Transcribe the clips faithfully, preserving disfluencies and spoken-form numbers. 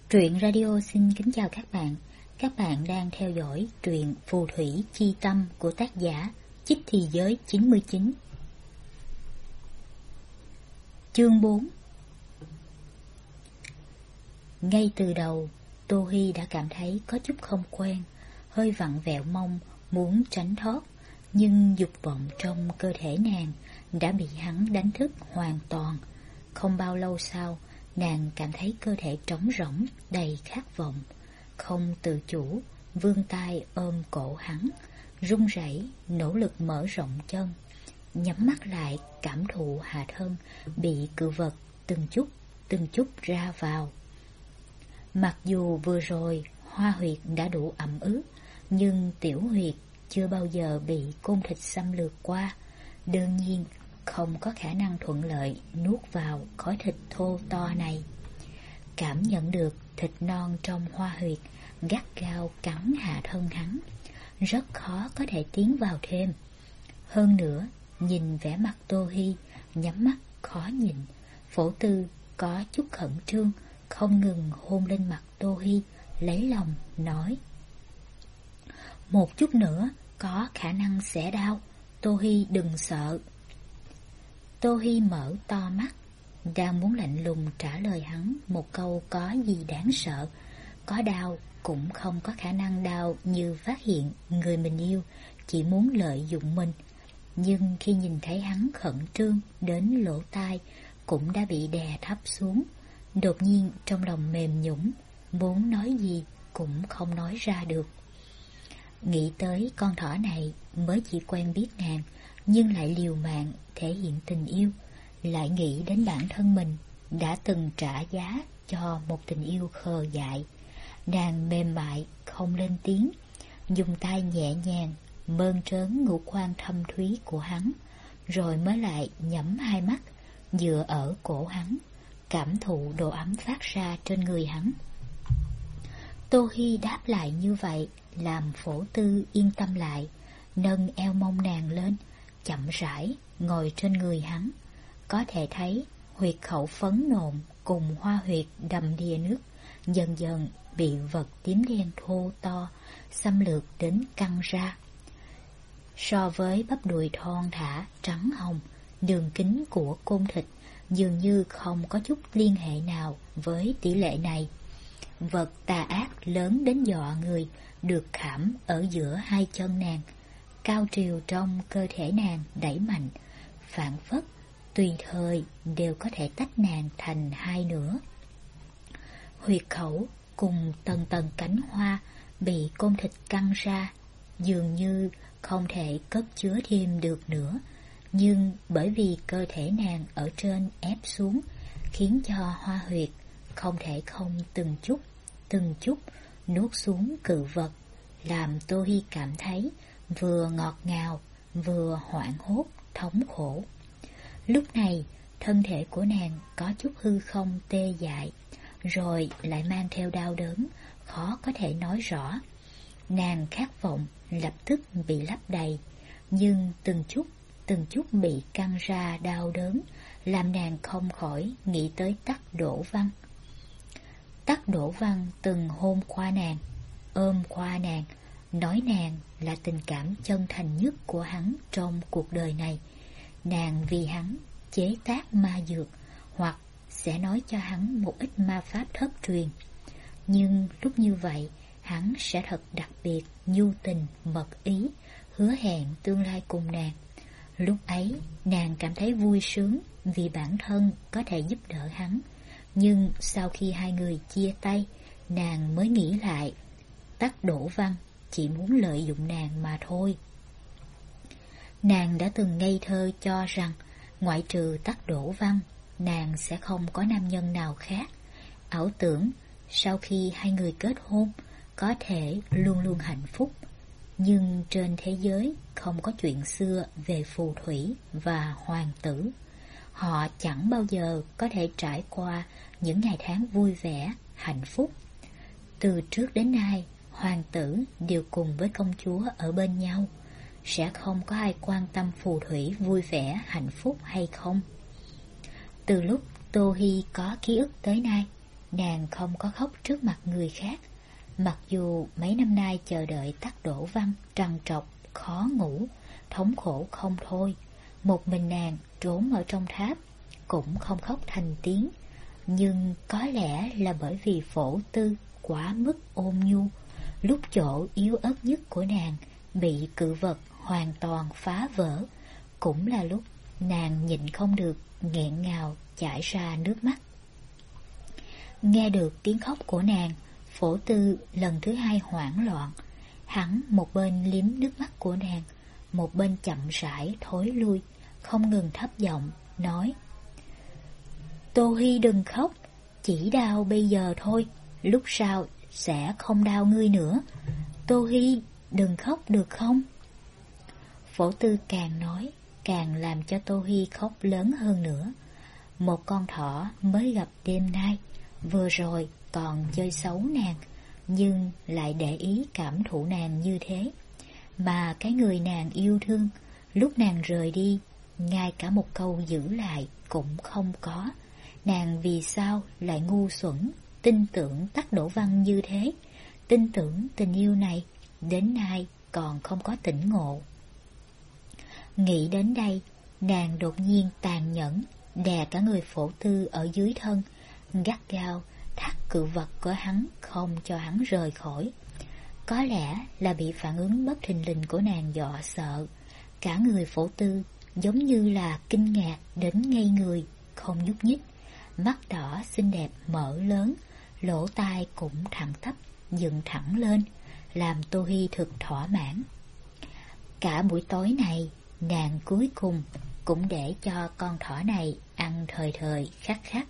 Truyện Radio xin kính chào các bạn. Các bạn đang theo dõi truyện Phù Thủy Chi Tâm của tác giả Chích Thì Giới chín mươi chín. Chương bốn. Ngay từ đầu, Tô Hi đã cảm thấy có chút không quen, hơi vặn vẹo mông muốn tránh thoát, nhưng dục vọng trong cơ thể nàng đã bị hắn đánh thức hoàn toàn. Không bao lâu sau, nàng cảm thấy cơ thể trống rỗng, đầy khát vọng, không tự chủ, vươn tay ôm cổ hắn, run rẩy, nỗ lực mở rộng chân, nhắm mắt lại cảm thụ hạ thân bị cự vật từng chút, từng chút ra vào. Mặc dù vừa rồi hoa huyệt đã đủ ẩm ướt, nhưng tiểu huyệt chưa bao giờ bị côn thịt xâm lược qua, đương nhiên không có khả năng thuận lợi nuốt vào khối thịt thô to này. Cảm nhận được thịt non trong hoa huyệt gắt gao cắn hạ thân hắn, rất khó có thể tiến vào thêm. Hơn nữa, nhìn vẻ mặt Tô Hi nhắm mắt khó nhìn, Phổ Tư có chút khẩn trương, không ngừng hôn lên mặt Tô Hi, lấy lòng nói: "Một chút nữa có khả năng sẽ đau, Tô Hi đừng sợ." Tô Hi mở to mắt, đang muốn lạnh lùng trả lời hắn một câu có gì đáng sợ. Có đau cũng không có khả năng đau như phát hiện người mình yêu chỉ muốn lợi dụng mình. Nhưng khi nhìn thấy hắn khẩn trương đến lỗ tai cũng đã bị đè thấp xuống, đột nhiên trong lòng mềm nhũn, muốn nói gì cũng không nói ra được. Nghĩ tới con thỏ này mới chỉ quen biết nàng, nhưng lại liều mạng thể hiện tình yêu, lại nghĩ đến bản thân mình đã từng trả giá cho một tình yêu khờ dại. Nàng mềm mại không lên tiếng, dùng tay nhẹ nhàng mơn trớn ngũ quan thâm thúy của hắn, rồi mới lại nhắm hai mắt dựa ở cổ hắn, cảm thụ độ ấm phát ra trên người hắn. Tô Hi đáp lại như vậy làm Phổ Tư yên tâm lại, nâng eo mông nàng lên, chậm rãi ngồi trên người hắn. Có thể thấy huyệt khẩu phấn nộn cùng hoa huyệt đầm đìa nước dần dần bị vật tím đen thô to xâm lược đến căng ra. So với bắp đùi thon thả trắng hồng, đường kính của côn thịt dường như không có chút liên hệ nào với tỷ lệ này. Vật tà ác lớn đến dọa người được khảm ở giữa hai chân nàng, cao triều trong cơ thể nàng đẩy mạnh, phảng phất tùy thời đều có thể tách nàng thành hai nửa. Huyệt khẩu cùng tầng tầng cánh hoa bị côn thịt căng ra, dường như không thể cất chứa thêm được nữa, nhưng bởi vì cơ thể nàng ở trên ép xuống, khiến cho hoa huyệt không thể không từng chút, từng chút nuốt xuống cự vật, làm Tô Hi cảm thấy vừa ngọt ngào, vừa hoảng hốt, thống khổ. Lúc này, thân thể của nàng có chút hư không tê dại, rồi lại mang theo đau đớn, khó có thể nói rõ. Nàng khát vọng lập tức bị lấp đầy, nhưng từng chút, từng chút bị căng ra đau đớn, làm nàng không khỏi nghĩ tới Tắc Đỗ Văn. Tắc Đỗ Văn từng hôn qua nàng, ôm qua nàng, nói nàng là tình cảm chân thành nhất của hắn trong cuộc đời này. Nàng vì hắn chế tác ma dược, hoặc sẽ nói cho hắn một ít ma pháp thất truyền. Nhưng lúc như vậy, hắn sẽ thật đặc biệt, nhu tình, mật ý, hứa hẹn tương lai cùng nàng. Lúc ấy, nàng cảm thấy vui sướng vì bản thân có thể giúp đỡ hắn. Nhưng sau khi hai người chia tay, nàng mới nghĩ lại, Tắc Đỗ Văn chỉ muốn lợi dụng nàng mà thôi. Nàng đã từng ngây thơ cho rằng ngoại trừ Tắc Đỗ Văn, nàng sẽ không có nam nhân nào khác. Ảo tưởng sau khi hai người kết hôn có thể luôn luôn hạnh phúc. Nhưng trên thế giới không có chuyện xưa về phù thủy và hoàng tử. Họ chẳng bao giờ có thể trải qua những ngày tháng vui vẻ, hạnh phúc. Từ trước đến nay, hoàng tử đều cùng với công chúa ở bên nhau. Sẽ không có ai quan tâm phù thủy vui vẻ, hạnh phúc hay không. Từ lúc Tô Hi có ký ức tới nay, nàng không có khóc trước mặt người khác. Mặc dù mấy năm nay chờ đợi Tắc Đỗ Văn trằn trọc, khó ngủ, thống khổ không thôi, một mình nàng trốn ở trong tháp, cũng không khóc thành tiếng. Nhưng có lẽ là bởi vì Phổ Tư quá mức ôn nhu, lúc chỗ yếu ớt nhất của nàng bị cự vật hoàn toàn phá vỡ, cũng là lúc nàng nhịn không được nghẹn ngào chảy ra nước mắt. Nghe được tiếng khóc của nàng, Phổ Tư lần thứ hai hoảng loạn. Hắn một bên liếm nước mắt của nàng, một bên chậm rãi thối lui, không ngừng thấp giọng nói: Tô Hi đừng khóc, chỉ đau bây giờ thôi, lúc sau sẽ không đau ngươi nữa. Tô Hi đừng khóc được không? Phổ Tư càng nói càng làm cho Tô Hi khóc lớn hơn nữa. Một con thỏ mới gặp đêm nay, vừa rồi còn chơi xấu nàng, nhưng lại để ý cảm thụ nàng như thế. Mà cái người nàng yêu thương, lúc nàng rời đi, ngay cả một câu giữ lại cũng không có. Nàng vì sao lại ngu xuẩn, tin tưởng Tắc Đỗ Văn như thế, tin tưởng tình yêu này, đến nay còn không có tỉnh ngộ. Nghĩ đến đây, nàng đột nhiên tàn nhẫn, đè cả người Phổ Tư ở dưới thân, gắt gao thắt cự vật của hắn không cho hắn rời khỏi. Có lẽ là bị phản ứng bất thình lình của nàng dọa sợ, cả người Phổ Tư giống như là kinh ngạc đến ngây người, không nhúc nhích, mắt đỏ xinh đẹp mở lớn, lỗ tai cũng thẳng tắp dựng thẳng lên, làm Tô Hi thực thỏa mãn. Cả buổi tối này, nàng cuối cùng cũng để cho con thỏ này ăn thời thời khắc khắc.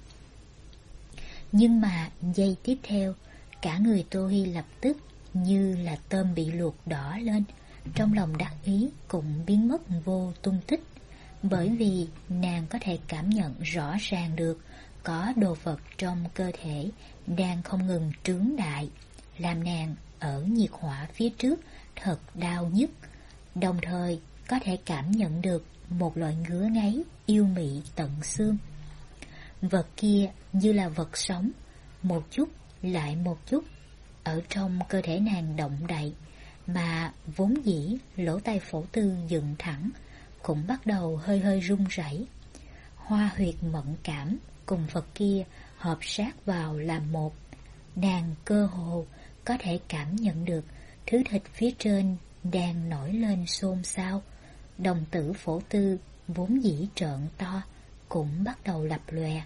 Nhưng mà giây tiếp theo, cả người Tô Hi lập tức như là tôm bị luộc đỏ lên, trong lòng đắc ý cũng biến mất vô tung tích, bởi vì nàng có thể cảm nhận rõ ràng được có đồ vật trong cơ thể đang không ngừng trướng đại, làm nàng ở nhiệt hỏa phía trước thật đau nhức, đồng thời có thể cảm nhận được một loại ngứa ngáy yêu mị tận xương. Vật kia như là vật sống, một chút lại một chút ở trong cơ thể nàng động đậy, mà vốn dĩ lỗ tai Phổ Tư dựng thẳng cũng bắt đầu hơi hơi run rẩy. Hoa huyệt mẫn cảm cùng vật kia hợp sát vào làm một, nàng cơ hồ có thể cảm nhận được thứ thịt phía trên đang nổi lên xôn xao. Đồng tử Phổ Tư vốn dĩ trợn to cũng bắt đầu lập lòe.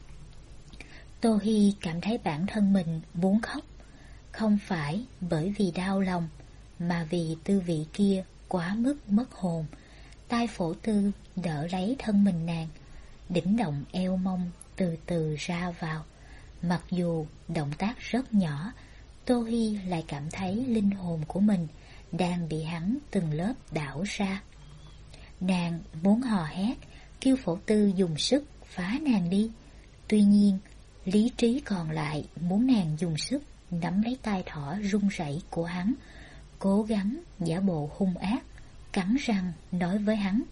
Tô Hi cảm thấy bản thân mình muốn khóc, không phải bởi vì đau lòng, mà vì tư vị kia quá mức mất hồn. Tai Phổ Tư đỡ lấy thân mình nàng, đỉnh động eo mông từ từ ra vào. Mặc dù động tác rất nhỏ, Tô Hi lại cảm thấy linh hồn của mình đang bị hắn từng lớp đảo ra. Nàng muốn hò hét, kêu Phổ Tư dùng sức phá nàng đi. Tuy nhiên, lý trí còn lại muốn nàng dùng sức nắm lấy tai thỏ run rẩy của hắn, cố gắng giả bộ hung ác, cắn răng nói với hắn: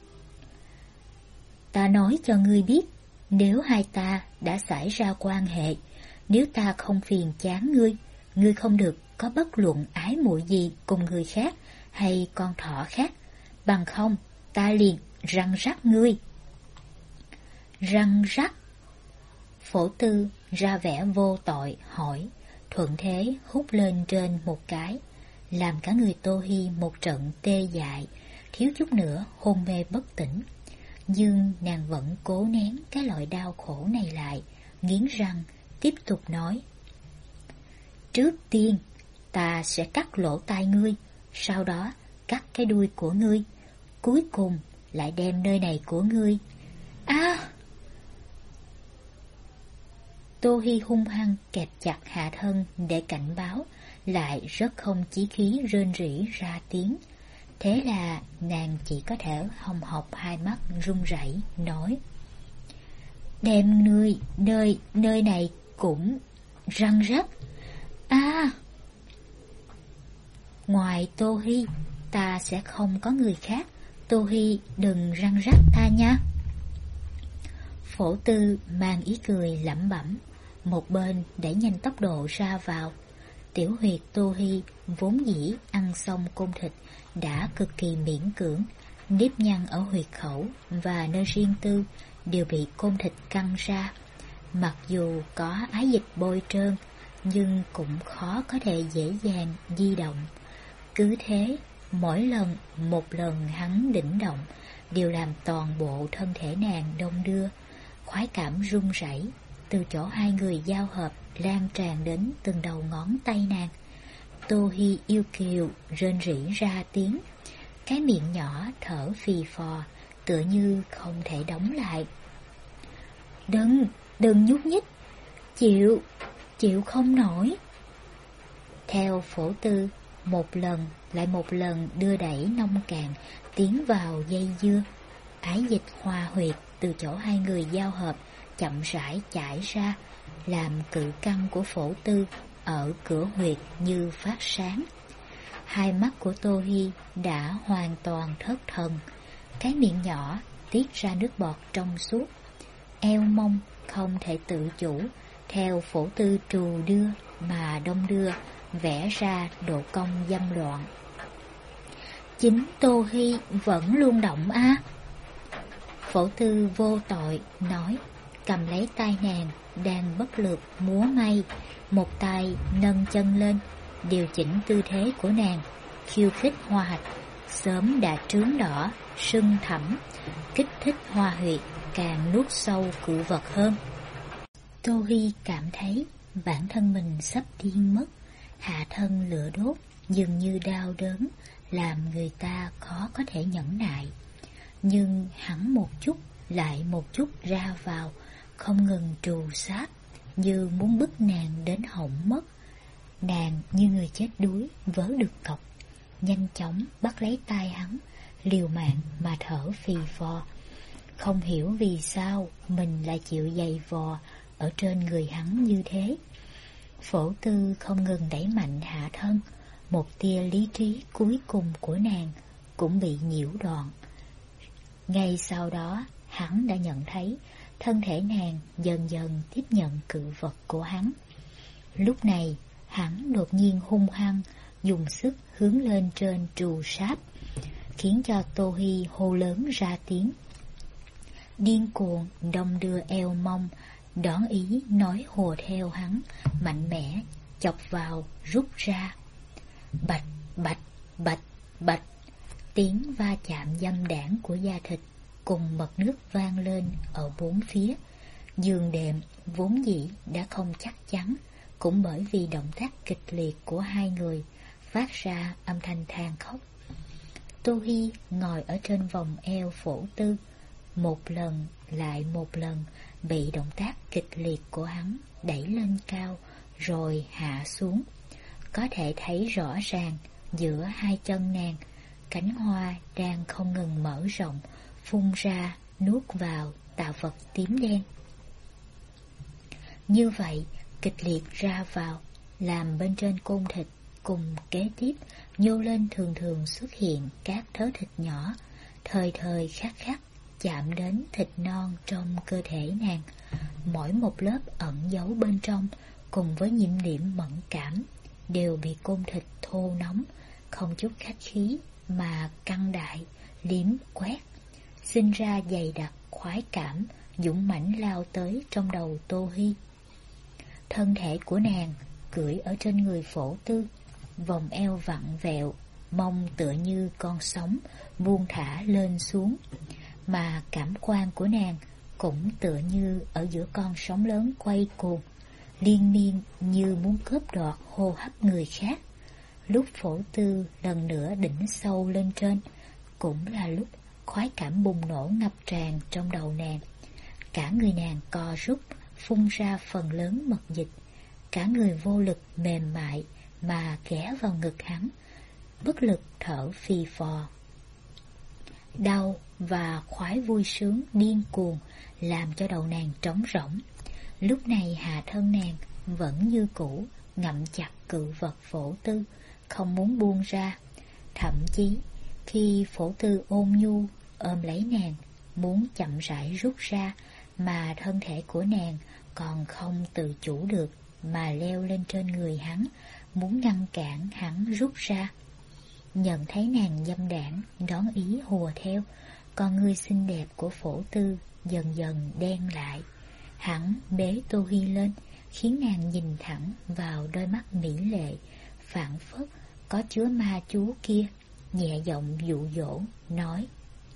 Ta nói cho ngươi biết, nếu hai ta đã xảy ra quan hệ, nếu ta không phiền chán ngươi, ngươi không được có bất luận ái muội gì cùng người khác hay con thỏ khác, bằng không ta liền răng rắc ngươi. Răng rắc? Phổ Tư ra vẻ vô tội hỏi, thuận thế hút lên trên một cái, làm cả người Tô Hi một trận tê dại, thiếu chút nữa hôn mê bất tỉnh. Nhưng nàng vẫn cố nén cái loại đau khổ này lại, nghiến răng tiếp tục nói: Trước tiên ta sẽ cắt lỗ tai ngươi, sau đó cắt cái đuôi của ngươi, cuối cùng lại đem nơi này của ngươi. A! À! Tô Hi hung hăng kẹp chặt hạ thân để cảnh báo, lại rất không chí khí rên rỉ ra tiếng. Thế là nàng chỉ có thể hồng hộc hai mắt run rẩy nói: Đem ngươi nơi nơi này cũng răng rắc. A! À! Ngoài Tô Hi, ta sẽ không có người khác. Tô Hi đừng răng rắc ta nha. Phổ Tư mang ý cười lẩm bẩm, một bên đẩy nhanh tốc độ ra vào. Tiểu huyệt Tô Hi vốn dĩ ăn xong côn thịt đã cực kỳ miễn cưỡng, nếp nhăn ở huyệt khẩu và nơi riêng tư đều bị côn thịt căng ra. Mặc dù có ái dịch bôi trơn, nhưng cũng khó có thể dễ dàng di động. Cứ thế, mỗi lần một lần hắn đỉnh động đều làm toàn bộ thân thể nàng đong đưa. Khoái cảm run rẩy từ chỗ hai người giao hợp lan tràn đến từng đầu ngón tay nàng. Tô Hi yêu kiều rên rỉ ra tiếng, cái miệng nhỏ thở phì phò, tựa như không thể đóng lại. Đừng, đừng nhúc nhích, chịu, chịu không nổi. Theo Phổ Tư, một lần lại một lần đưa đẩy nông cạn tiến vào dây dưa. Ái dịch hòa huyệt từ chỗ hai người giao hợp chậm rãi chảy ra, làm cự căng của Phổ Tư ở cửa huyệt như phát sáng. Hai mắt của Tô Hi đã hoàn toàn thất thần, cái miệng nhỏ tiết ra nước bọt trong suốt. Eo mông không thể tự chủ, theo Phổ Tư trù đưa mà đông đưa, vẽ ra độ cong dâm loạn. Chính Tô Hi vẫn luôn động a. À? Phổ Tư vô tội nói, cầm lấy tay nàng đang bất lực múa may, một tay nâng chân lên điều chỉnh tư thế của nàng, khiêu khích hoa hạch sớm đã trướng đỏ sưng thẳm, kích thích hoa huyệt càng nuốt sâu cự vật hơn. Tô Hi cảm thấy bản thân mình sắp điên mất, hạ thân lửa đốt dường như đau đớn, làm người ta khó có thể nhẫn nại. Nhưng hắn một chút lại một chút ra vào, không ngừng trù sát, như muốn bức nàng đến hỏng mất. Nàng như người chết đuối vớ được cọc, nhanh chóng bắt lấy tay hắn, liều mạng mà thở phì phò. Không hiểu vì sao mình lại chịu giày vò ở trên người hắn như thế. Phổ Tư không ngừng đẩy mạnh hạ thân, một tia lý trí cuối cùng của nàng cũng bị nhiễu đoạn. Ngay sau đó, hắn đã nhận thấy thân thể nàng dần dần tiếp nhận cự vật của hắn. Lúc này, hắn đột nhiên hung hăng, dùng sức hướng lên trên trù sáp, khiến cho Tô Hi hô lớn ra tiếng. Điên cuồng đong đưa eo mông, đón ý nói hùa theo hắn, mạnh mẽ chọc vào rút ra. Bạch bạch bạch bạch, tiếng va chạm dâm đãng của da thịt cùng mật nước vang lên ở bốn phía. Giường đệm vốn dĩ đã không chắc chắn, cũng bởi vì động tác kịch liệt của hai người phát ra âm thanh than khóc. Tô Hi ngồi ở trên vòng eo Phổ Tư, một lần lại một lần bị động tác kịch liệt của hắn đẩy lên cao rồi hạ xuống. Có thể thấy rõ ràng giữa hai chân nàng, cánh hoa đang không ngừng mở rộng, phun ra, nuốt vào tạo vật tím đen. Như vậy, kịch liệt ra vào, làm bên trên côn thịt cùng kế tiếp nhô lên thường thường xuất hiện các thớ thịt nhỏ, thời thời khắc khắc chạm đến thịt non trong cơ thể nàng. Mỗi một lớp ẩn giấu bên trong cùng với nhiễm điểm mẫn cảm đều bị côn thịt thô nóng, không chút khách khí mà căng đại, liếm quét, sinh ra dày đặc khoái cảm, dũng mãnh lao tới trong đầu Tô Hi. Thân thể của nàng cưỡi ở trên người Phổ Tư, vòng eo vặn vẹo, mông tựa như con sóng buông thả lên xuống, mà cảm quan của nàng cũng tựa như ở giữa con sóng lớn quay cuồng, liên miên như muốn cướp đoạt hô hấp người khác. Lúc Phổ Tư lần nữa đỉnh sâu lên trên, cũng là lúc khoái cảm bùng nổ ngập tràn trong đầu nàng. Cả người nàng co rút, phun ra phần lớn mật dịch, cả người vô lực mềm mại mà ghé vào ngực hắn, bất lực thở phì phò. Đau và khoái vui sướng điên cuồng làm cho đầu nàng trống rỗng. Lúc này hạ thân nàng vẫn như cũ ngậm chặt cự vật Phổ Tư, không muốn buông ra. Thậm chí khi Phổ Tư ôn nhu ôm lấy nàng, muốn chậm rãi rút ra, mà thân thể của nàng còn không tự chủ được mà leo lên trên người hắn, muốn ngăn cản hắn rút ra. Nhận thấy nàng dâm đãng đón ý hùa theo, con người xinh đẹp của Phổ Tư dần dần đen lại. Hắn bế Tô Hi lên, khiến nàng nhìn thẳng vào đôi mắt mỹ lệ, phảng phất có chứa ma chú kia, nhẹ giọng dụ dỗ, nói: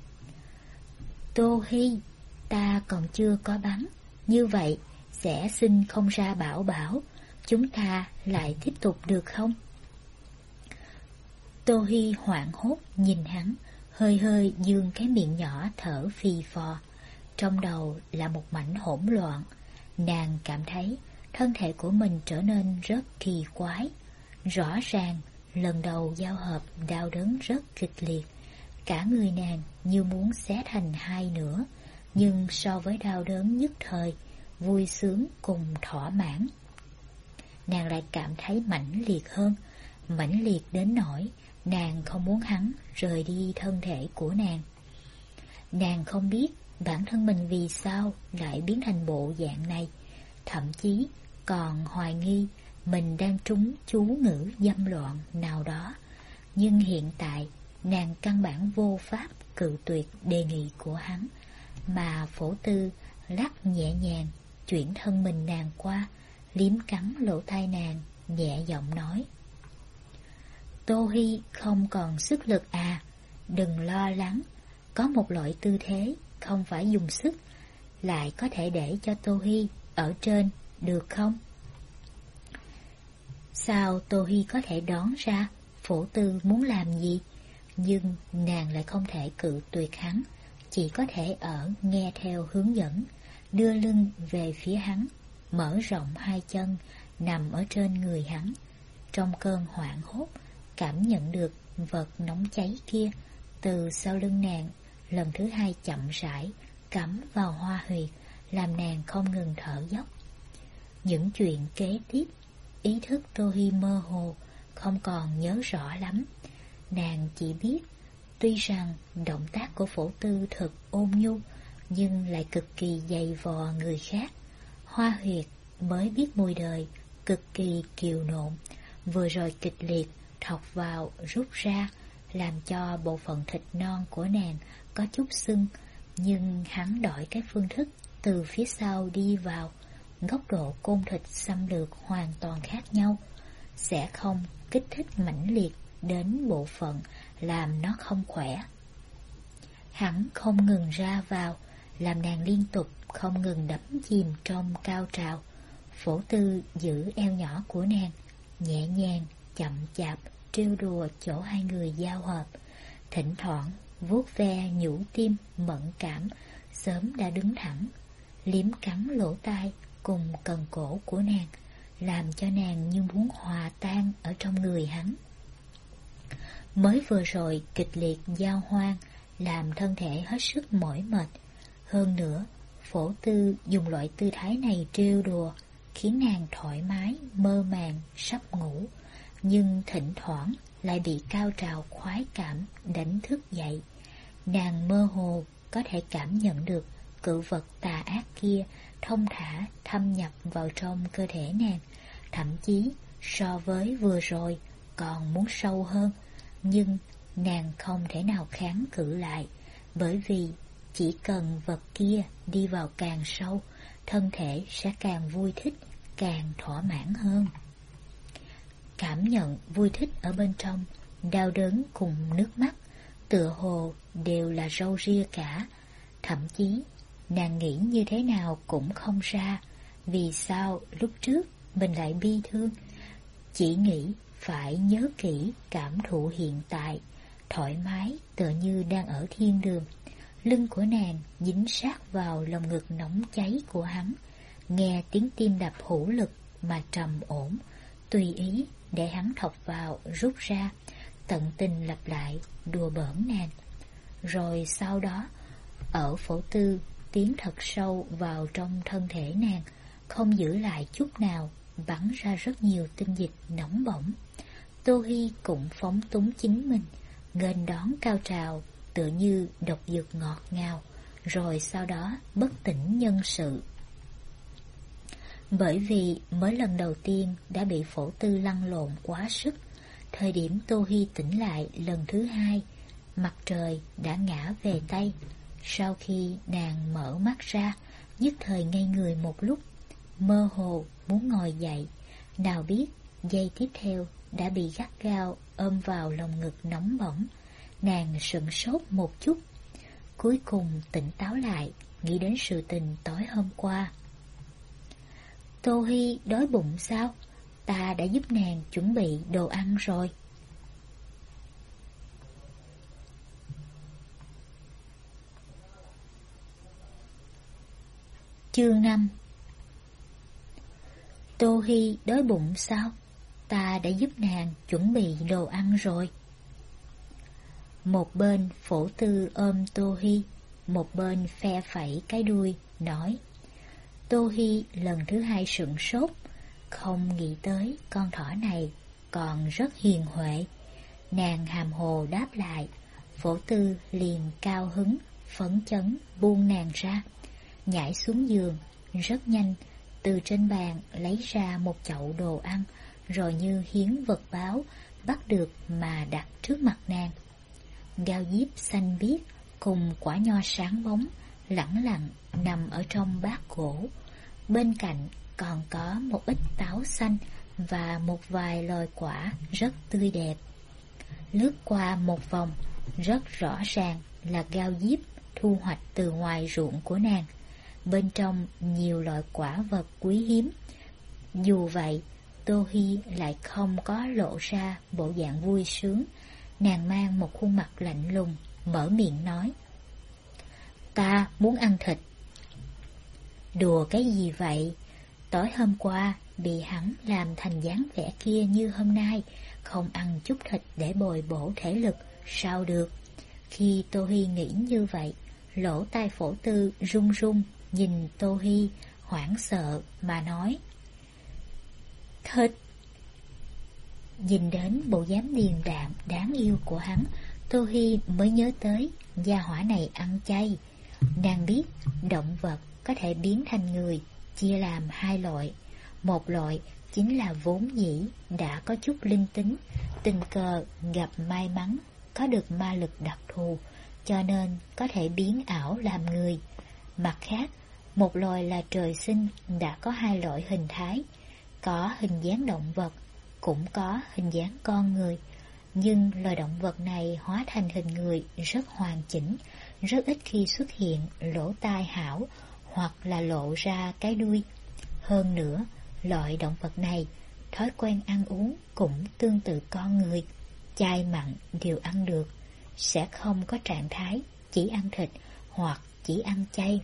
Tô Hi, ta còn chưa có bắn, như vậy sẽ sinh không ra bảo bảo, chúng ta lại tiếp tục được không? Tô Hi hoảng hốt nhìn hắn, hơi hơi dương cái miệng nhỏ thở phì phò. Trong đầu là một mảnh hỗn loạn. Nàng cảm thấy thân thể của mình trở nên rất kỳ quái. Rõ ràng lần đầu giao hợp đau đớn rất kịch liệt, cả người nàng như muốn xé thành hai nửa. Nhưng so với đau đớn nhất thời, vui sướng cùng thỏa mãn, nàng lại cảm thấy mãnh liệt hơn, mãnh liệt đến nỗi nàng không muốn hắn rời đi thân thể của nàng. Nàng không biết bản thân mình vì sao lại biến thành bộ dạng này, thậm chí còn hoài nghi mình đang trúng chú ngữ dâm loạn nào đó. Nhưng hiện tại nàng căn bản vô pháp cự tuyệt đề nghị của hắn, mà Phổ Tư lắc nhẹ nhàng chuyển thân mình nàng qua, liếm cắn lỗ tai nàng, nhẹ giọng nói: Tô Hi không còn sức lực à, đừng lo lắng, có một loại tư thế không phải dùng sức lại có thể để cho Tô Hi ở trên, được không? Sao Tô Hi có thể đoán ra Phổ Tư muốn làm gì, nhưng nàng lại không thể cự tuyệt hắn, chỉ có thể ở nghe theo hướng dẫn, đưa lưng về phía hắn, mở rộng hai chân, nằm ở trên người hắn. Trong cơn hoảng hốt, cảm nhận được vật nóng cháy kia từ sau lưng nàng lần thứ hai chậm rãi cắm vào hoa huyệt, làm nàng không ngừng thở dốc. Những chuyện kế tiếp, ý thức Tô Hi mơ hồ, không còn nhớ rõ lắm. Nàng chỉ biết, tuy rằng động tác của Phổ Tư thật ôn nhu, nhưng lại cực kỳ dày vò người khác. Hoa huyệt mới biết mùi đời, cực kỳ kiều nộn, vừa rồi kịch liệt thọc vào rút ra, làm cho bộ phận thịt non của nàng có chút sưng. Nhưng hắn đổi cái phương thức từ phía sau đi vào, góc độ côn thịt xâm lược hoàn toàn khác nhau, sẽ không kích thích mãnh liệt đến bộ phận làm nó không khỏe. Hắn không ngừng ra vào, làm nàng liên tục không ngừng đắm chìm trong cao trào. Phổ Tư giữ eo nhỏ của nàng, nhẹ nhàng, chậm chạp trêu đùa chỗ hai người giao hợp, thỉnh thoảng vuốt ve nhũ tim mẫn cảm sớm đã đứng thẳng, liếm cắn lỗ tai cùng cần cổ của nàng, làm cho nàng như muốn hòa tan ở trong người hắn. Mới vừa rồi kịch liệt giao hoan làm thân thể hết sức mỏi mệt. Hơn nữa, Phổ Tư dùng loại tư thái này trêu đùa, khiến nàng thoải mái, mơ màng, sắp ngủ, nhưng thỉnh thoảng lại bị cao trào khoái cảm đánh thức dậy. Nàng mơ hồ có thể cảm nhận được cự vật tà ác kia thông thả thâm nhập vào trong cơ thể nàng, thậm chí so với vừa rồi còn muốn sâu hơn. Nhưng nàng không thể nào kháng cự lại, bởi vì chỉ cần vật kia đi vào càng sâu, thân thể sẽ càng vui thích, càng thỏa mãn hơn. Cảm nhận vui thích ở bên trong, đau đớn cùng nước mắt, tựa hồ đều là râu ria cả. Thậm chí nàng nghĩ như thế nào cũng không ra, vì sao lúc trước mình lại bi thương. Chỉ nghĩ phải nhớ kỹ cảm thụ hiện tại, thoải mái tựa như đang ở thiên đường. Lưng của nàng dính sát vào lồng ngực nóng cháy của hắn, nghe tiếng tim đập hữu lực mà trầm ổn, tùy ý để hắn thọc vào rút ra, tận tình lặp lại đùa bỡn nàng. Rồi sau đó, ở Phổ Tư tiến thật sâu vào trong thân thể nàng, không giữ lại chút nào, bắn ra rất nhiều tinh dịch nóng bỏng. Tô Hi cũng phóng túng chính mình, nghênh đón cao trào tựa như độc dược ngọt ngào, rồi sau đó bất tỉnh nhân sự. Bởi vì mới lần đầu tiên đã bị Phổ Tư lăn lộn quá sức, thời điểm Tô Hi tỉnh lại lần thứ hai, mặt trời đã ngã về Tây. Sau khi nàng mở mắt ra, nhất thời ngây người một lúc, mơ hồ muốn ngồi dậy, nào biết giây tiếp theo đã bị gắt gao ôm vào lòng ngực nóng bỏng. Nàng sững sốt một chút, cuối cùng tỉnh táo lại, nghĩ đến sự tình tối hôm qua. Tô Hi đói bụng sao? Ta đã giúp nàng chuẩn bị đồ ăn rồi. Chương năm. Tô Hi đói bụng sao? Ta đã giúp nàng chuẩn bị đồ ăn rồi. Một bên Phổ Tư ôm Tô Hi, một bên phe phẩy cái đuôi, nói. Tô Hi lần thứ hai sửng sốt, không nghĩ tới con thỏ này còn rất hiền huệ. Nàng hàm hồ đáp lại, Phổ Tư liền cao hứng, phấn chấn buông nàng ra, nhảy xuống giường, rất nhanh từ trên bàn lấy ra một chậu đồ ăn, rồi như hiến vật báo bắt được mà đặt trước mặt nàng. Gao diếp xanh biếc cùng quả nho sáng bóng lẳng lặng nằm ở trong bát gỗ. Bên cạnh còn có một ít táo xanh và một vài loài quả rất tươi đẹp. Lướt qua một vòng, rất rõ ràng là Gao diếp thu hoạch từ ngoài ruộng của nàng. Bên trong nhiều loại quả vật quý hiếm. Dù vậy, Tô Hi lại không có lộ ra bộ dạng vui sướng. Nàng mang một khuôn mặt lạnh lùng, mở miệng nói. Ta muốn ăn thịt. Đùa cái gì vậy? Tối hôm qua bị hắn làm thành dáng vẻ kia như hôm nay, không ăn chút thịt để bồi bổ thể lực, sao được? Khi Tô Hi nghĩ như vậy, lỗ tai Phổ Tư run run, nhìn Tô Hi hoảng sợ mà nói. Thịt! Nhìn đến bộ dáng điềm đạm đáng yêu của hắn, Tô Hi mới nhớ tới gia hỏa này ăn chay. Nàng biết động vật có thể biến thành người chia làm hai loại. Một loại chính là vốn dĩ đã có chút linh tính, tình cờ gặp may mắn có được ma lực đặc thù, cho nên có thể biến ảo làm người. Mặt khác, một loài là trời sinh đã có hai loại hình thái, có hình dáng động vật, cũng có hình dáng con người. Nhưng loài động vật này hóa thành hình người rất hoàn chỉnh, rất ít khi xuất hiện lỗ tai hảo hoặc là lộ ra cái đuôi. Hơn nữa, loại động vật này thói quen ăn uống cũng tương tự con người, chay mặn đều ăn được, sẽ không có trạng thái chỉ ăn thịt hoặc chỉ ăn chay.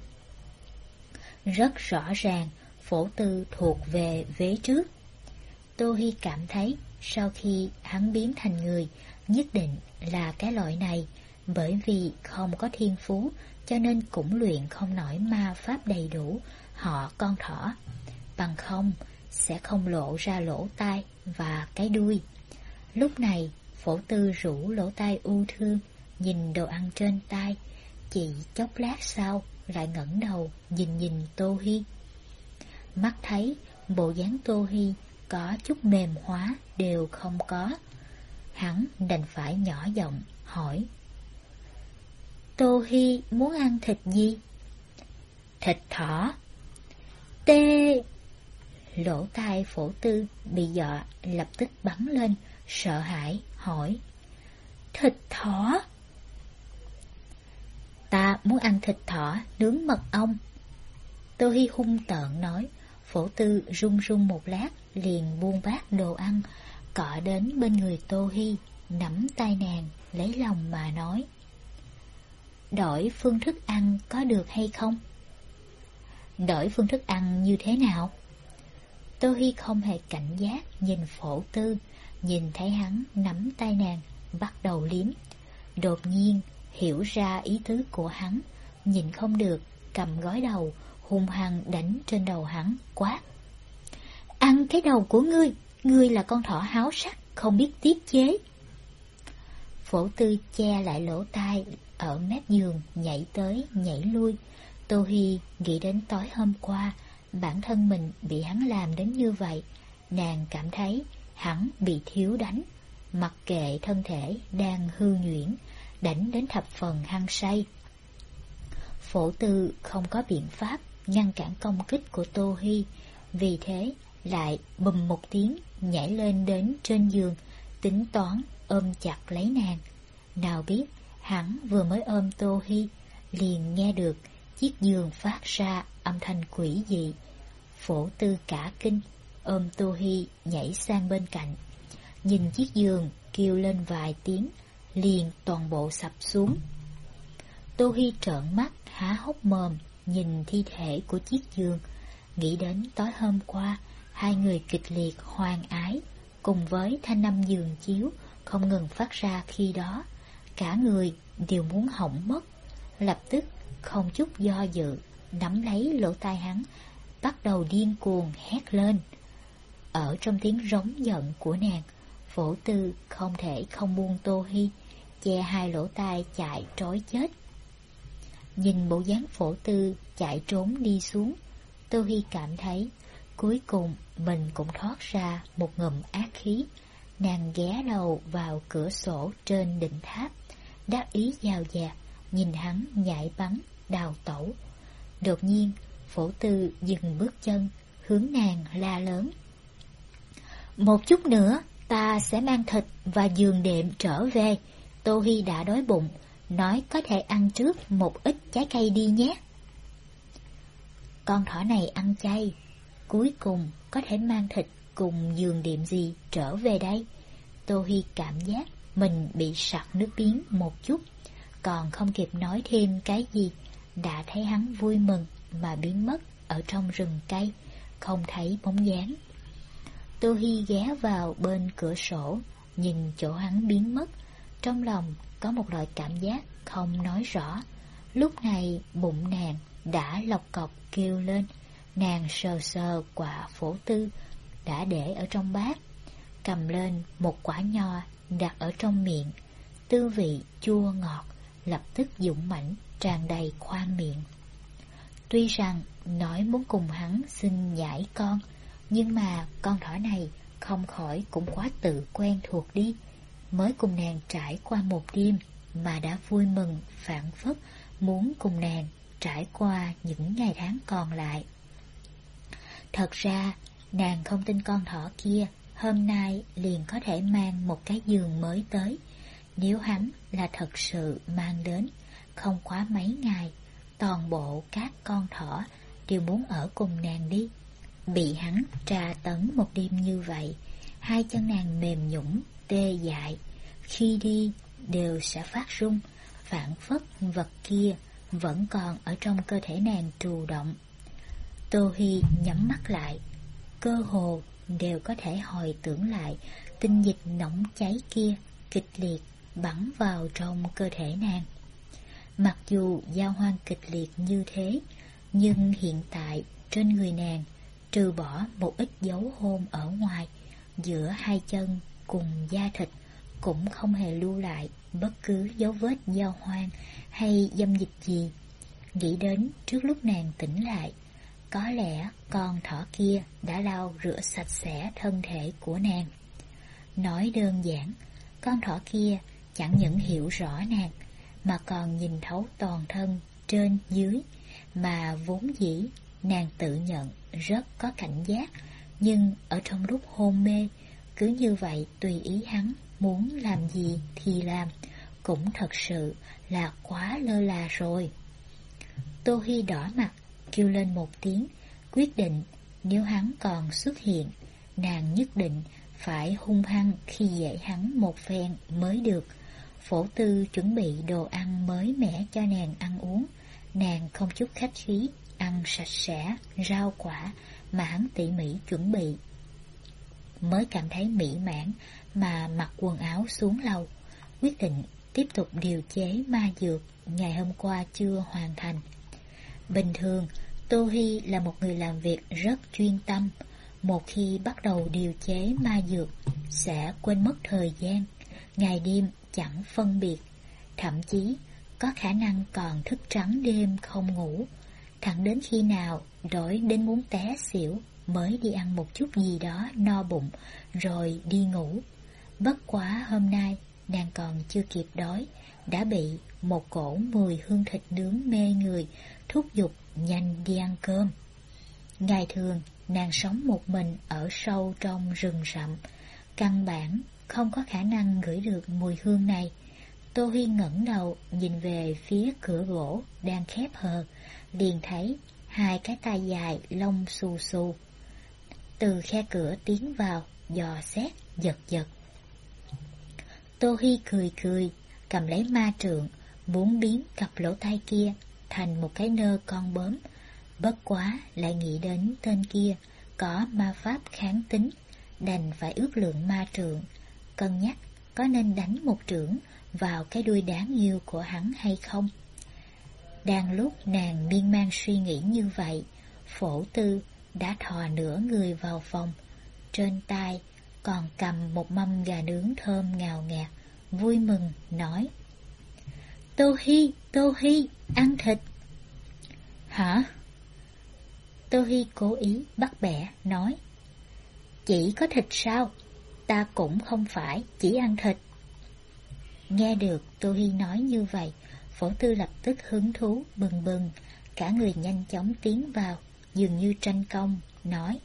Rất rõ ràng, Phổ Tư thuộc về vế trước. Tô Hi cảm thấy sau khi hắn biến thành người, nhất định là cái loại này, bởi vì không có thiên phú cho nên cũng luyện không nổi ma pháp đầy đủ, họ con thỏ. Bằng không sẽ không lộ ra lỗ tai và cái đuôi. Lúc này Phổ Tư rũ lỗ tai ưu thương, nhìn đồ ăn trên tay, chỉ chốc lát sau lại ngẩng đầu nhìn nhìn Tô Hi. Mắt thấy bộ dáng Tô Hi có chút mềm hóa đều không có, hắn đành phải nhỏ giọng hỏi. Tô Hi muốn ăn thịt gì? Thịt thỏ. Tê! Lỗ tai Phổ Tư bị dọa lập tức bắn lên, sợ hãi hỏi. Thịt thỏ? Ta muốn ăn thịt thỏ nướng mật ong. Tô Hi hung tợn nói. Phổ Tư run run một lát liền buông bát đồ ăn, cọ đến bên người Tô Hi, nắm tay nàng lấy lòng mà nói. Đổi phương thức ăn có được hay không? Đổi phương thức ăn như thế nào? Tô Hi không hề cảnh giác nhìn Phổ Tư, nhìn thấy hắn nắm tay nàng bắt đầu liếm, đột nhiên hiểu ra ý tứ của hắn, nhìn không được cầm gối đầu hung hăng đánh trên đầu hắn, quát. Ăn cái đầu của ngươi, ngươi là con thỏ háo sắc, không biết tiết chế. Phổ Tư che lại lỗ tai ở mép giường nhảy tới nhảy lui. Tô Hi nghĩ đến tối hôm qua bản thân mình bị hắn làm đến như vậy. Nàng cảm thấy hắn bị thiếu đánh, mặc kệ thân thể đang hư nhuyễn, đánh đến thập phần hăng say. Phổ Tư không có biện pháp ngăn cản công kích của Tô Hi, vì thế lại bùm một tiếng nhảy lên đến trên giường, tính toán ôm chặt lấy nàng. Nào biết hắn vừa mới ôm Tô Hi liền nghe được chiếc giường phát ra âm thanh quỷ dị. Phổ Tư cả kinh, ôm Tô Hi nhảy sang bên cạnh, nhìn chiếc giường kêu lên vài tiếng, liền toàn bộ sập xuống. Tô Hi trợn mắt há hốc mồm nhìn thi thể của chiếc giường, nghĩ đến tối hôm qua hai người kịch liệt hoan ái, cùng với thanh âm giường chiếu không ngừng phát ra khi đó, cả người đều muốn hỏng mất. Lập tức không chút do dự nắm lấy lỗ tai hắn, bắt đầu điên cuồng hét lên. Ở trong tiếng rống giận của nàng, Phổ Tư không thể không buông Tô Hi, che hai lỗ tai chạy trối chết. Nhìn bộ dáng Phổ Tư chạy trốn đi xuống, Tô Hi cảm thấy cuối cùng mình cũng thoát ra một ngụm ác khí. Nàng ghé đầu vào cửa sổ trên đỉnh tháp, đắc ý dào dạt nhìn hắn nhảy bắn đào tẩu. Đột nhiên Phổ Tư dừng bước chân, hướng nàng la lớn: "Một chút nữa ta sẽ mang thịt và giường đệm trở về. Tô Hi đã đói bụng, nói có thể ăn trước một ít trái cây đi nhé." Con thỏ này ăn chay, cuối cùng có thể mang thịt cùng giường đệm gì trở về đây? Tô Hi cảm giác mình bị sặc nước miếng một chút, còn không kịp nói thêm cái gì, đã thấy hắn vui mừng mà biến mất ở trong rừng cây, không thấy bóng dáng. Tô Hi ghé vào bên cửa sổ, nhìn chỗ hắn biến mất, trong lòng có một loại cảm giác không nói rõ. Lúc này bụng nàng đã lọc cọc kêu lên, nàng sờ sờ quả Phổ Tư đã để ở trong bát, cầm lên một quả nho đặt ở trong miệng, tư vị chua ngọt lập tức dũng mãnh tràn đầy khoang miệng. Tuy rằng nói muốn cùng hắn xin nhãi con, nhưng mà con thỏ này không khỏi cũng quá tự quen thuộc đi. Mới cùng nàng trải qua một đêm mà đã vui mừng phảng phất muốn cùng nàng trải qua những ngày tháng còn lại. Thật ra nàng không tin con thỏ kia hôm nay liền có thể mang một cái giường mới tới. Nếu hắn là thật sự mang đến, không quá mấy ngày, toàn bộ các con thỏ đều muốn ở cùng nàng đi. Bị hắn tra tấn một đêm như vậy, hai chân nàng mềm nhũn tê dại, khi đi đều sẽ phát run, phảng phất vật kia vẫn còn ở trong cơ thể nàng trù động. Tô Hi nhắm mắt lại, cơ hồ đều có thể hồi tưởng lại tinh dịch nóng cháy kia kịch liệt bắn vào trong cơ thể nàng. Mặc dù giao hoan kịch liệt như thế, nhưng hiện tại trên người nàng trừ bỏ một ít dấu hôn ở ngoài, giữa hai chân cùng da thịt cũng không hề lưu lại bất cứ dấu vết giao hoan hay dâm dịch gì. Nghĩ đến trước lúc nàng tỉnh lại, có lẽ con thỏ kia đã lau rửa sạch sẽ thân thể của nàng. Nói đơn giản, con thỏ kia chẳng những hiểu rõ nàng, mà còn nhìn thấu toàn thân trên dưới, mà vốn dĩ nàng tự nhận rất có cảnh giác, nhưng ở trong lúc hôn mê, cứ như vậy tùy ý hắn muốn làm gì thì làm, cũng thật sự là quá lơ là rồi. Tô Hi đỏ mặt kêu lên một tiếng, quyết định nếu hắn còn xuất hiện, nàng nhất định phải hung hăng khi dễ hắn một phen mới được. Phổ Tư chuẩn bị đồ ăn mới mẻ cho nàng ăn uống, nàng không chút khách khí ăn sạch sẽ rau quả mà hắn tỉ mỉ chuẩn bị, mới cảm thấy mỹ mãn mà mặc quần áo xuống lầu, quyết định tiếp tục điều chế ma dược ngày hôm qua chưa hoàn thành. Bình thường Tô Hi là một người làm việc rất chuyên tâm, một khi bắt đầu điều chế ma dược sẽ quên mất thời gian, ngày đêm chẳng phân biệt, thậm chí có khả năng còn thức trắng đêm không ngủ, thẳng đến khi nào đói đến muốn té xỉu mới đi ăn một chút gì đó no bụng rồi đi ngủ. Bất quá hôm nay nàng còn chưa kịp đói, đã bị một cổ mùi hương thịt nướng mê người thúc giục nhanh đi ăn cơm. Ngày thường nàng sống một mình ở sâu trong rừng rậm, căn bản không có khả năng ngửi được mùi hương này. Tô Hi ngẩng đầu nhìn về phía cửa gỗ đang khép hờ, liền thấy hai cái tay dài lông xù xù từ khe cửa tiến vào, dò xét giật giật. Tô Hi cười cười, cầm lấy ma trượng, muốn biến cặp lỗ tai kia thành một cái nơ con bướm. Bất quá lại nghĩ đến tên kia có ma pháp kháng tính, đành phải ước lượng ma trượng, cân nhắc có nên đánh một trượng vào cái đuôi đáng yêu của hắn hay không. Đang lúc nàng miên man suy nghĩ như vậy, Phổ Tư đã thò nửa người vào phòng, trên tay còn cầm một mâm gà nướng thơm ngào ngạt, vui mừng nói: Tô Hi, Tô Hi, ăn thịt. Hả? Tô Hi cố ý bắt bẻ nói: Chỉ có thịt sao? Ta cũng không phải chỉ ăn thịt. Nghe được Tô Hi nói như vậy, Phổ Tư lập tức hứng thú bừng bừng, cả người nhanh chóng tiến vào, dường như tranh công, nói: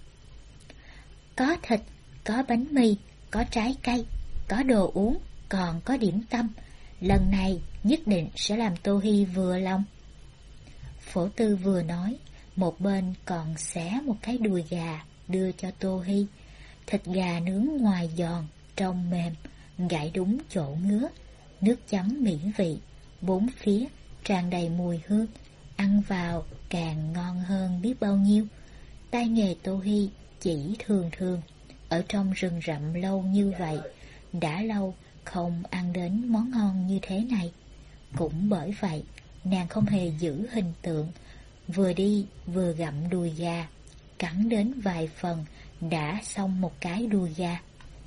Có thịt, có bánh mì, có trái cây, có đồ uống, còn có điểm tâm. Lần này nhất định sẽ làm Tô Hi vừa lòng. Phổ Tư vừa nói, một bên còn xé một cái đùi gà đưa cho Tô Hi. Thịt gà nướng ngoài giòn, trong mềm, gãi đúng chỗ ngứa, nước chấm mỹ vị, bốn phía tràn đầy mùi hương, ăn vào càng ngon hơn biết bao nhiêu. Tay nghề Tô Hi chỉ thường thường, ở trong rừng rậm lâu như vậy, đã lâu không ăn đến món ngon như thế này. Cũng bởi vậy, nàng không hề giữ hình tượng, vừa đi vừa gặm đùi gà, cắn đến vài phần đã xong một cái đùi gà.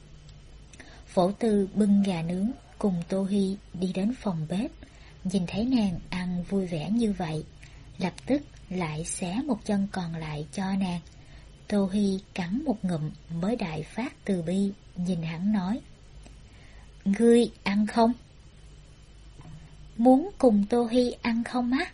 Phổ Tư bưng gà nướng cùng Tô Hi đi đến phòng bếp, nhìn thấy nàng ăn vui vẻ như vậy, lập tức lại xé một chân còn lại cho nàng. Tô Hi cắn một ngụm mới đại phát từ bi, nhìn hắn nói: Ngươi ăn không? Muốn cùng Tô Hi ăn không á?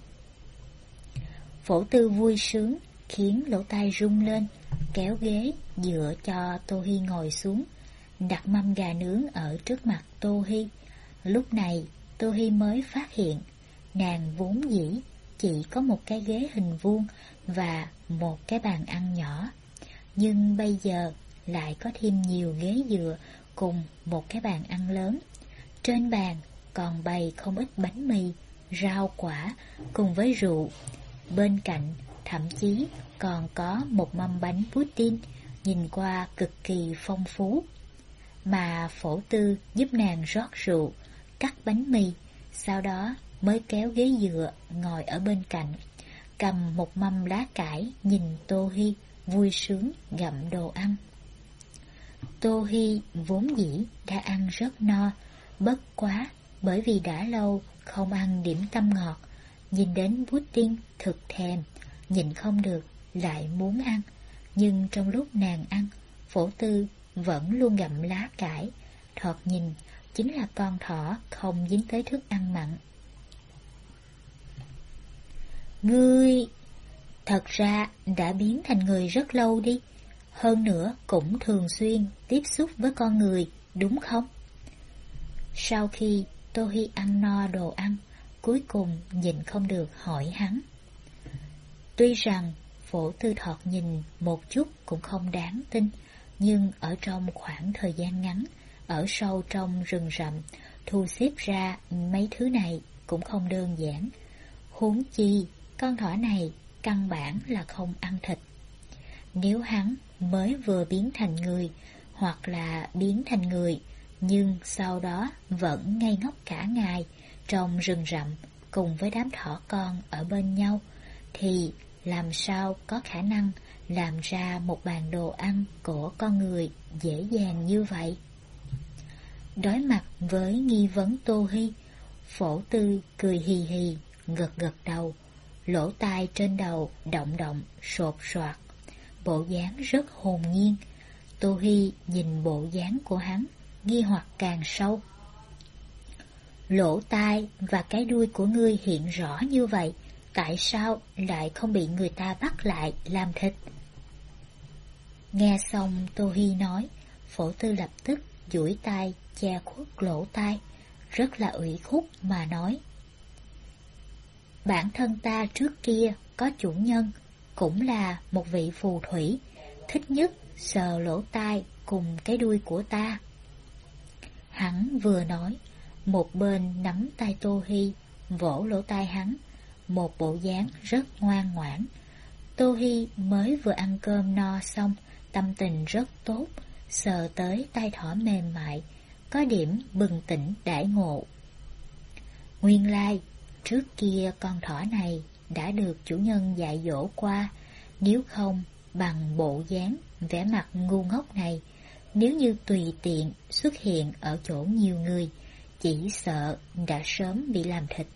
Phổ Tư vui sướng, khiến lỗ tai rung lên, kéo ghế dựa cho Tô Hi ngồi xuống, đặt mâm gà nướng ở trước mặt Tô Hi. Lúc này Tô Hi mới phát hiện, nàng vốn dĩ chỉ có một cái ghế hình vuông và một cái bàn ăn nhỏ, nhưng bây giờ lại có thêm nhiều ghế dựa cùng một cái bàn ăn lớn. Trên bàn còn bày không ít bánh mì, rau quả cùng với rượu. Bên cạnh thậm chí còn có một mâm bánh pudding, nhìn qua cực kỳ phong phú. Mà Phổ Tư giúp nàng rót rượu, cắt bánh mì, sau đó mới kéo ghế dựa ngồi ở bên cạnh, cầm một mâm lá cải nhìn Tô Hi vui sướng gặm đồ ăn. Tô Hi vốn dĩ đã ăn rất no, bất quá bởi vì đã lâu không ăn điểm tâm ngọt, nhìn đến pudding thực thèm, nhịn không được lại muốn ăn. Nhưng trong lúc nàng ăn, Phổ Tư vẫn luôn gặm lá cải, thoạt nhìn chính là con thỏ không dính tới thức ăn mặn. Ngươi thật ra đã biến thành người rất lâu đi, hơn nữa cũng thường xuyên tiếp xúc với con người, đúng không? Sau khi Tô Hi ăn no đồ ăn, cuối cùng nhìn không được hỏi hắn. Tuy rằng Phổ Tư thoạt nhìn một chút cũng không đáng tin, nhưng ở trong khoảng thời gian ngắn, ở sâu trong rừng rậm, thu xếp ra mấy thứ này cũng không đơn giản. Huống chi, con thỏ này căn bản là không ăn thịt. Nếu hắn mới vừa biến thành người, hoặc là biến thành người, nhưng sau đó vẫn ngây ngốc cả ngày trong rừng rậm cùng với đám thỏ con ở bên nhau, thì làm sao có khả năng làm ra một bàn đồ ăn của con người dễ dàng như vậy? Đối mặt với nghi vấn Tô Hi, Phổ Tư cười hì hì, gật gật đầu, lỗ tai trên đầu động động, sột soạt, bộ dáng rất hồn nhiên. Tô Hi nhìn bộ dáng của hắn, nghi hoặc càng sâu. Lỗ tai và cái đuôi của ngươi hiện rõ như vậy, tại sao lại không bị người ta bắt lại làm thịt? Nghe xong Tô Hi nói, Phổ Tư lập tức duỗi tay che khuất lỗ tai, rất là ủy khuất mà nói: bản thân ta trước kia có chủ nhân, cũng là một vị phù thủy, thích nhất sờ lỗ tai cùng cái đuôi của ta. Hắn vừa nói, một bên nắm tay Tô Hi, vỗ lỗ tai hắn, một bộ dáng rất ngoan ngoãn. Tô Hi mới vừa ăn cơm no xong, tâm tình rất tốt, sờ tới tay thỏ mềm mại, có điểm bừng tỉnh đại ngộ. Nguyên lai, trước kia con thỏ này đã được chủ nhân dạy dỗ qua, nếu không bằng bộ dáng vẻ mặt ngu ngốc này, nếu như tùy tiện xuất hiện ở chỗ nhiều người, chỉ sợ đã sớm bị làm thịt.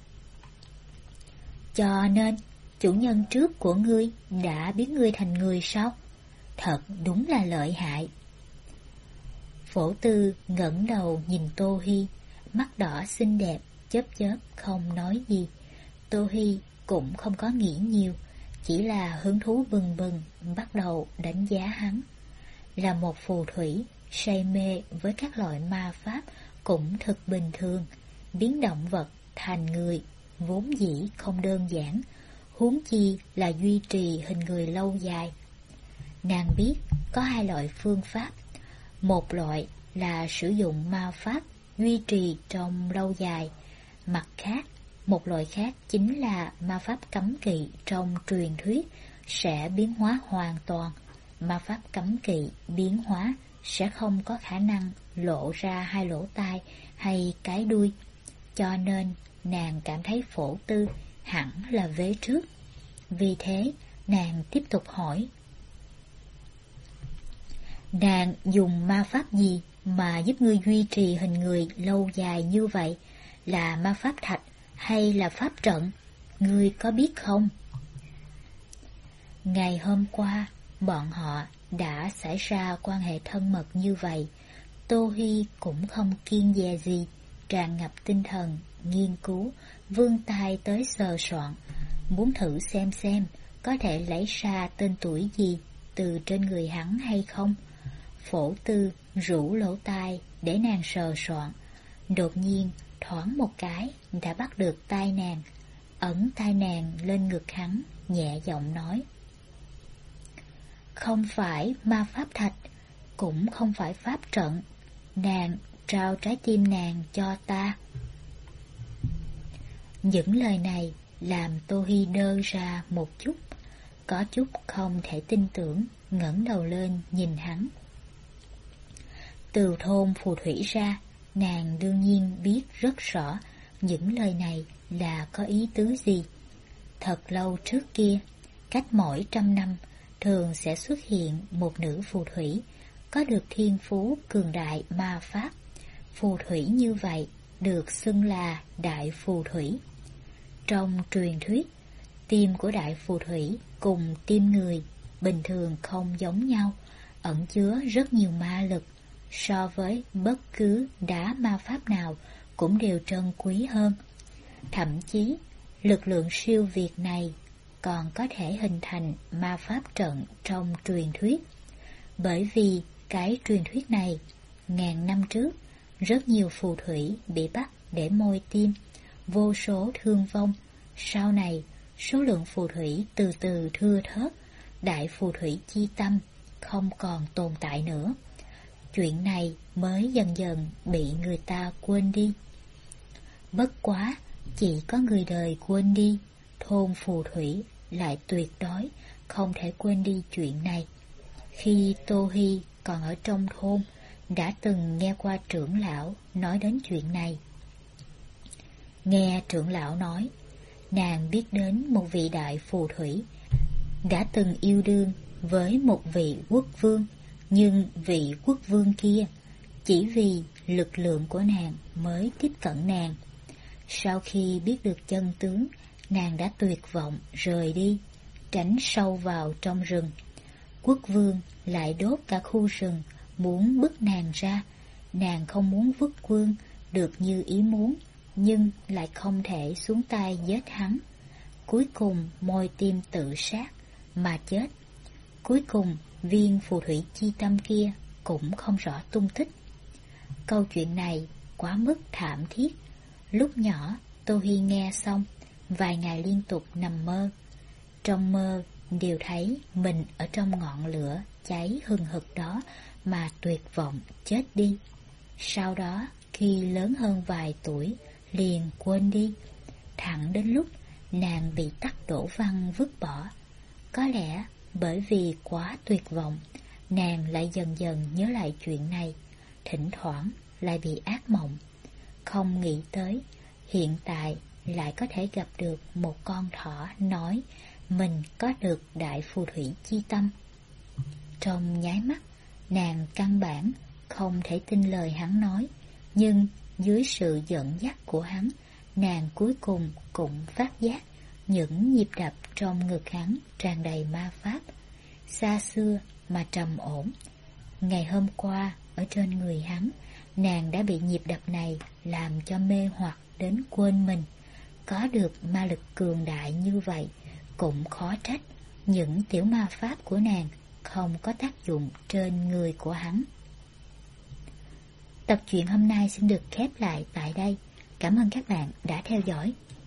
Cho nên, chủ nhân trước của ngươi đã biến ngươi thành người sao? Thật đúng là lợi hại. Phổ Tư ngẩng đầu nhìn Tô Hi, mắt đỏ xinh đẹp, chớp chớp không nói gì. Tô Hi cũng không có nghĩ nhiều, chỉ là hứng thú bừng bừng bắt đầu đánh giá hắn. Là một phù thủy, say mê với các loại ma pháp cũng thật bình thường, biến động vật thành người vốn dĩ không đơn giản, huống chi là duy trì hình người lâu dài. Nàng biết có hai loại phương pháp, một loại là sử dụng ma pháp duy trì trong lâu dài, mặt khác, một loại khác chính là ma pháp cấm kỵ trong truyền thuyết sẽ biến hóa hoàn toàn. Ma pháp cấm kỵ biến hóa sẽ không có khả năng lộ ra hai lỗ tai hay cái đuôi, cho nên nàng cảm thấy Phổ Tư hẳn là vế trước. Vì thế, nàng tiếp tục hỏi: nàng dùng ma pháp gì mà giúp ngươi duy trì hình người lâu dài như vậy? Là ma pháp thạch hay là pháp trận? Ngươi có biết không? Ngày hôm qua, bọn họ đã xảy ra quan hệ thân mật như vậy. Tô Hi cũng không kiêng dè gì, tràn ngập tinh thần, nghiên cứu, vươn tay tới sờ soạn, muốn thử xem xem có thể lấy ra tên tuổi gì từ trên người hắn hay không. Phổ Tư rũ lỗ tai để nàng sờ soạn, đột nhiên thoáng một cái đã bắt được tai nàng, ấn tai nàng lên ngực hắn, nhẹ giọng nói: không phải ma pháp thạch, cũng không phải pháp trận, nàng trao trái tim nàng cho ta. Những lời này làm Tô Hi đơ ra một chút, có chút không thể tin tưởng, ngẩng đầu lên nhìn hắn. Từ thôn phù thủy ra, nàng đương nhiên biết rất rõ những lời này là có ý tứ gì. Thật lâu trước kia, cách mỗi trăm năm, thường sẽ xuất hiện một nữ phù thủy, có được thiên phú cường đại ma pháp. Phù thủy như vậy được xưng là đại phù thủy. Trong truyền thuyết, tim của đại phù thủy cùng tim người bình thường không giống nhau, ẩn chứa rất nhiều ma lực, so với bất cứ đá ma pháp nào cũng đều trân quý hơn. Thậm chí, lực lượng siêu việt này còn có thể hình thành ma pháp trận trong truyền thuyết. Bởi vì cái truyền thuyết này, ngàn năm trước, rất nhiều phù thủy bị bắt để môi tim, vô số thương vong. Sau này, số lượng phù thủy từ từ thưa thớt, đại phù thủy chi tâm không còn tồn tại nữa. Chuyện này mới dần dần bị người ta quên đi. Bất quá, chỉ có người đời quên đi, thôn phù thủy lại tuyệt đối không thể quên đi chuyện này. Khi Tô Hi còn ở trong thôn, đã từng nghe qua trưởng lão nói đến chuyện này. Nghe trưởng lão nói, nàng biết đến một vị đại phù thủy đã từng yêu đương với một vị quốc vương, nhưng vị quốc vương kia chỉ vì lực lượng của nàng mới tiếp cận nàng. Sau khi biết được chân tướng, nàng đã tuyệt vọng rời đi, tránh sâu vào trong rừng. Quốc vương lại đốt cả khu rừng, muốn bức nàng ra. Nàng không muốn vứt quân được như ý muốn, nhưng lại không thể xuống tay giết hắn. Cuối cùng môi tim tự sát mà chết. Cuối cùng viên phù thủy chi tâm kia cũng không rõ tung tích. Câu chuyện này quá mức thảm thiết. Lúc nhỏ Tô Hi nghe xong, vài ngày liên tục nằm mơ. Trong mơ đều thấy mình ở trong ngọn lửa cháy hừng hực đó mà tuyệt vọng chết đi. Sau đó khi lớn hơn vài tuổi liền quên đi, thẳng đến lúc nàng bị Tắc Đỗ Văn vứt bỏ. Có lẽ bởi vì quá tuyệt vọng, nàng lại dần dần nhớ lại chuyện này, thỉnh thoảng lại bị ác mộng. Không nghĩ tới hiện tại lại có thể gặp được một con thỏ nói mình có được đại phù thủy chi tâm. Trong nháy mắt, nàng căn bản không thể tin lời hắn nói, nhưng dưới sự dẫn dắt của hắn, nàng cuối cùng cũng phát giác những nhịp đập trong ngực hắn tràn đầy ma pháp, xa xưa mà trầm ổn. Ngày hôm qua, ở trên người hắn, nàng đã bị nhịp đập này làm cho mê hoặc đến quên mình. Có được ma lực cường đại như vậy, cũng khó trách những tiểu ma pháp của nàng không có tác dụng trên người của hắn. Tập truyện hôm nay xin được khép lại tại đây. Cảm ơn các bạn đã theo dõi.